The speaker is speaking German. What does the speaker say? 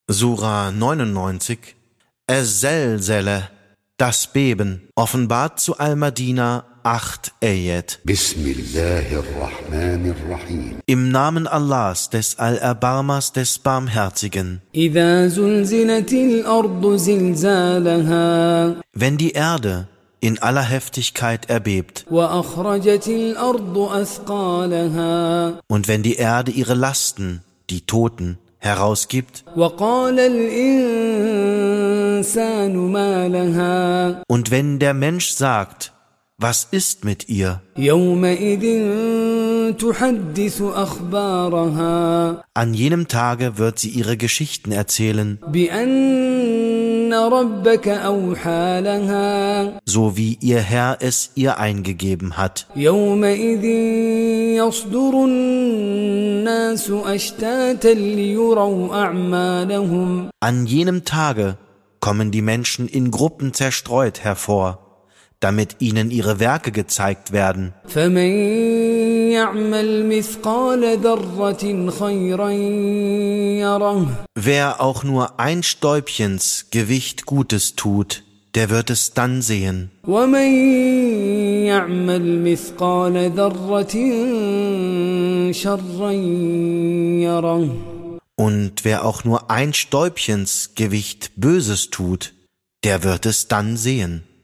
Sura 99, Es-Selzele, das Beben, offenbart zu Al-Madina 8 Ayat. Bismillahirrahmanirrahim. Im Namen Allahs, des Allerbarmers, des Barmherzigen. إذا زلزلت الأرض زلزالها Wenn die Erde in aller Heftigkeit erbebt وأخرجت الأرض أثقالها und wenn die Erde ihre Lasten, die Toten, herausgibt وقال الإنسان ما لها und wenn der Mensch sagt, was ist mit ihr? يومئذ تحدث أخبارها An jenem Tage wird sie ihre Geschichten erzählen, بأن ربك أوحى لها so wie ihr Herr es ihr eingegeben hat. يومئذ يصدر الناس أشتاتا ليروا أعمالهم An jenem Tage kommen die Menschen in Gruppen zerstreut hervor, damit ihnen ihre Werke gezeigt werden. فمن يعمل مثقال ذرة خيرا يره Wer auch nur ein Stäubchens Gewicht Gutes tut, der wird es dann sehen. ومن يعمل مثقال ذرة شرا يره Und wer auch nur ein Stäubchens Gewicht Böses tut, der wird es dann sehen.